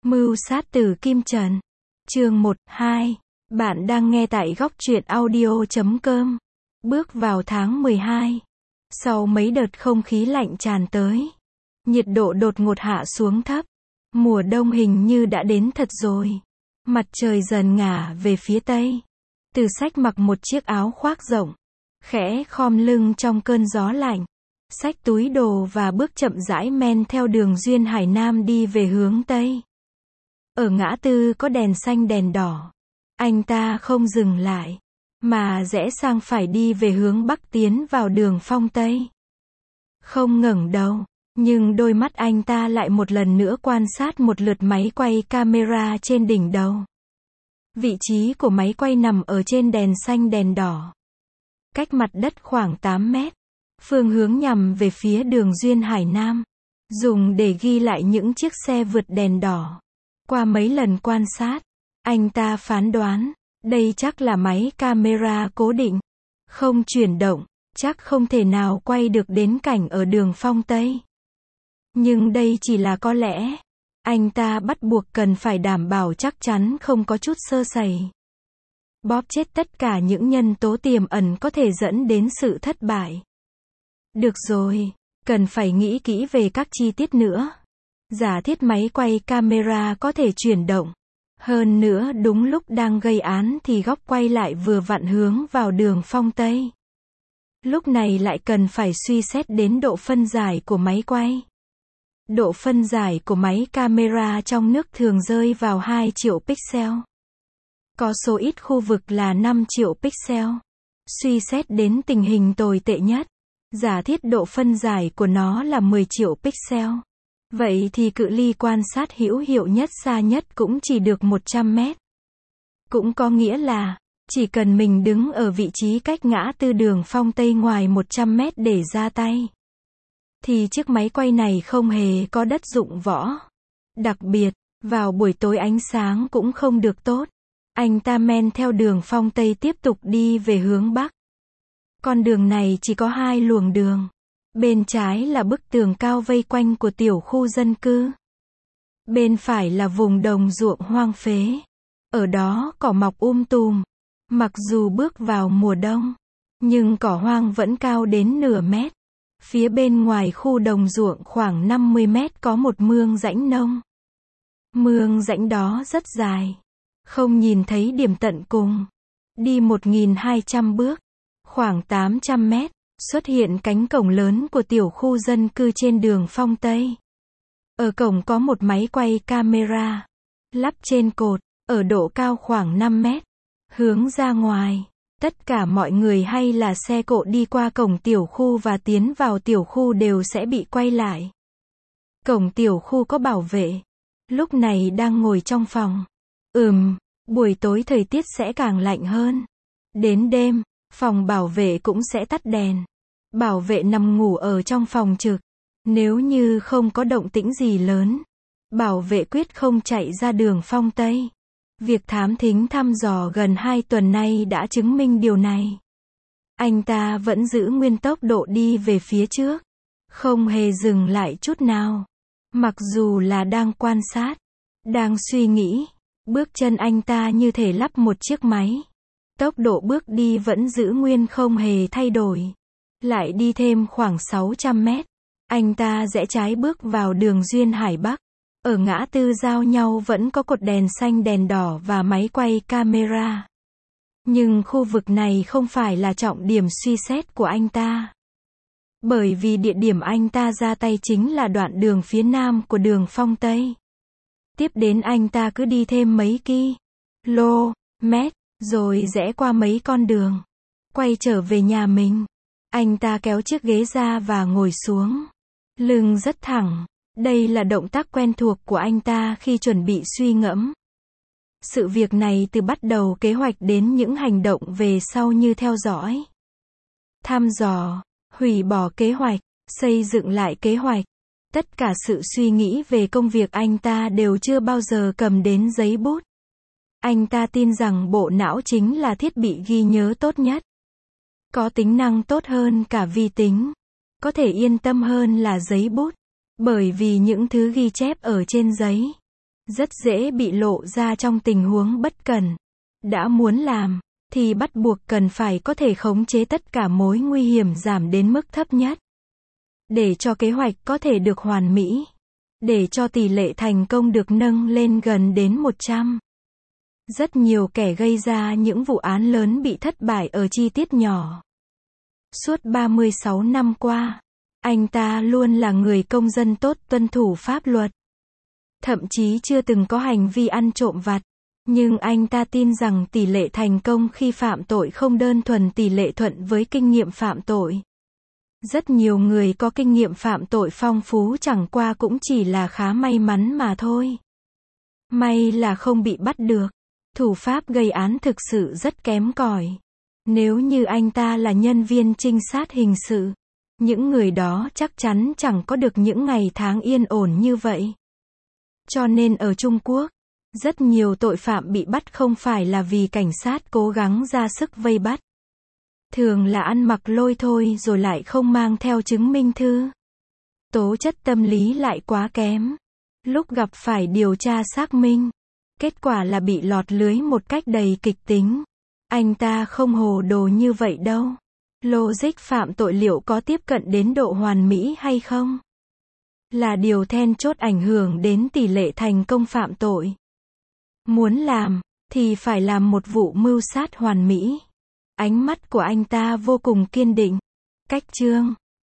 Mưu sát từ Kim Trần. Chương 1, 2. Bạn đang nghe tại góc truyện audio.com. Bước vào tháng 12. Sau mấy đợt không khí lạnh tràn tới, nhiệt độ đột ngột hạ xuống thấp. Mùa đông hình như đã đến thật rồi. Mặt trời dần ngả về phía tây. Từ Sách mặc một chiếc áo khoác rộng, khẽ khom lưng trong cơn gió lạnh, xách túi đồ và bước chậm rãi men theo đường Duyên Hải Nam đi về hướng tây. Ở ngã tư có đèn xanh đèn đỏ. Anh ta không dừng lại, mà rẽ sang phải đi về hướng bắc tiến vào đường Phong Tây. Không ngẩng đầu, nhưng đôi mắt anh ta lại một lần nữa quan sát một lượt máy quay camera trên đỉnh đầu. Vị trí của máy quay nằm ở trên đèn xanh đèn đỏ, cách mặt đất khoảng 8 mét. Phương hướng nhằm về phía đường Duyên Hải Nam, dùng để ghi lại những chiếc xe vượt đèn đỏ. Qua mấy lần quan sát, anh ta phán đoán, đây chắc là máy camera cố định, không chuyển động, chắc không thể nào quay được đến cảnh ở đường Phong Tây. Nhưng đây chỉ là có lẽ. Anh ta bắt buộc cần phải đảm bảo chắc chắn không có chút sơ sẩy. Bóp chết tất cả những nhân tố tiềm ẩn có thể dẫn đến sự thất bại. Được rồi, cần phải nghĩ kỹ về các chi tiết nữa. Giả thiết máy quay camera có thể chuyển động. Hơn nữa đúng lúc đang gây án thì góc quay lại vừa vặn hướng vào đường Phong Tây. Lúc này lại cần phải suy xét đến độ phân giải của máy quay. Độ phân giải của máy camera trong nước thường rơi vào 2 triệu pixel. Có số ít khu vực là 5 triệu pixel. Suy xét đến tình hình tồi tệ nhất, giả thiết độ phân giải của nó là 10 triệu pixel. Vậy thì cự ly quan sát hữu hiệu nhất xa nhất cũng chỉ được 100 mét. Cũng có nghĩa là, chỉ cần mình đứng ở vị trí cách ngã tư đường Phong Tây ngoài 100 mét để ra tay, thì chiếc máy quay này không hề có đất dụng võ. Đặc biệt, vào buổi tối ánh sáng cũng không được tốt. Anh ta men theo đường Phong Tây tiếp tục đi về hướng bắc. Con đường này chỉ có 2 luồng đường. Bên trái là bức tường cao vây quanh của tiểu khu dân cư. Bên phải là vùng đồng ruộng hoang phế. Ở đó cỏ mọc tùm. Mặc dù bước vào mùa đông, nhưng cỏ hoang vẫn cao đến nửa mét. Phía bên ngoài khu đồng ruộng khoảng 50 mét có một mương rãnh nông. Mương rãnh đó rất dài, không nhìn thấy điểm tận cùng. Đi 1.200 bước, khoảng 800 mét, xuất hiện cánh cổng lớn của tiểu khu dân cư trên đường Phong Tây. Ở cổng có một máy quay camera, lắp trên cột, ở độ cao khoảng 5 mét. Hướng ra ngoài, tất cả mọi người hay là xe cộ đi qua cổng tiểu khu và tiến vào tiểu khu đều sẽ bị quay lại. Cổng tiểu khu có bảo vệ, lúc này đang ngồi trong phòng. Buổi tối thời tiết sẽ càng lạnh hơn. Đến đêm, phòng bảo vệ cũng sẽ tắt đèn. Bảo vệ nằm ngủ ở trong phòng trực. Nếu như không có động tĩnh gì lớn, bảo vệ quyết không chạy ra đường Phong Tây. Việc thám thính thăm dò gần 2 tuần nay đã chứng minh điều này. Anh ta vẫn giữ nguyên tốc độ đi về phía trước, không hề dừng lại chút nào. Mặc dù là đang quan sát, đang suy nghĩ, bước chân anh ta như thể lắp một chiếc máy. Tốc độ bước đi vẫn giữ nguyên không hề thay đổi. Lại đi thêm khoảng 600 mét, anh ta rẽ trái bước vào đường Duyên Hải Bắc. Ở ngã tư giao nhau vẫn có cột đèn xanh đèn đỏ và máy quay camera. Nhưng khu vực này không phải là trọng điểm suy xét của anh ta. Bởi vì địa điểm anh ta ra tay chính là đoạn đường phía nam của đường Phong Tây. Tiếp đến anh ta cứ đi thêm mấy km, rồi rẽ qua mấy con đường, quay trở về nhà mình. Anh ta kéo chiếc ghế ra và ngồi xuống. Lưng rất thẳng. Đây là động tác quen thuộc của anh ta khi chuẩn bị suy ngẫm. Sự việc này từ bắt đầu kế hoạch đến những hành động về sau như theo dõi, thăm dò, hủy bỏ kế hoạch, xây dựng lại kế hoạch. Tất cả sự suy nghĩ về công việc anh ta đều chưa bao giờ cầm đến giấy bút. Anh ta tin rằng bộ não chính là thiết bị ghi nhớ tốt nhất. Có tính năng tốt hơn cả vi tính. Có thể yên tâm hơn là giấy bút. Bởi vì những thứ ghi chép ở trên giấy rất dễ bị lộ ra trong tình huống bất cần. Đã muốn làm, thì bắt buộc cần phải có thể khống chế tất cả mối nguy hiểm giảm đến mức thấp nhất. Để cho kế hoạch có thể được hoàn mỹ. Để cho tỷ lệ thành công được nâng lên gần đến 100. Rất nhiều kẻ gây ra những vụ án lớn bị thất bại ở chi tiết nhỏ. Suốt 36 năm qua, anh ta luôn là người công dân tốt tuân thủ pháp luật. Thậm chí chưa từng có hành vi ăn trộm vặt. Nhưng anh ta tin rằng tỷ lệ thành công khi phạm tội không đơn thuần tỷ lệ thuận với kinh nghiệm phạm tội. Rất nhiều người có kinh nghiệm phạm tội phong phú chẳng qua cũng chỉ là khá may mắn mà thôi. May là không bị bắt được. Thủ pháp gây án thực sự rất kém cỏi. Nếu như anh ta là nhân viên trinh sát hình sự, những người đó chắc chắn chẳng có được những ngày tháng yên ổn như vậy. Cho nên ở Trung Quốc, rất nhiều tội phạm bị bắt không phải là vì cảnh sát cố gắng ra sức vây bắt. Thường là ăn mặc lôi thôi rồi lại không mang theo chứng minh thư. Tố chất tâm lý lại quá kém. Lúc gặp phải điều tra xác minh, kết quả là bị lọt lưới một cách đầy kịch tính. Anh ta không hồ đồ như vậy đâu. Logic phạm tội liệu có tiếp cận đến độ hoàn mỹ hay không? Là điều then chốt ảnh hưởng đến tỷ lệ thành công phạm tội. Muốn làm, thì phải làm một vụ mưu sát hoàn mỹ. Ánh mắt của anh ta vô cùng kiên định. Cách chương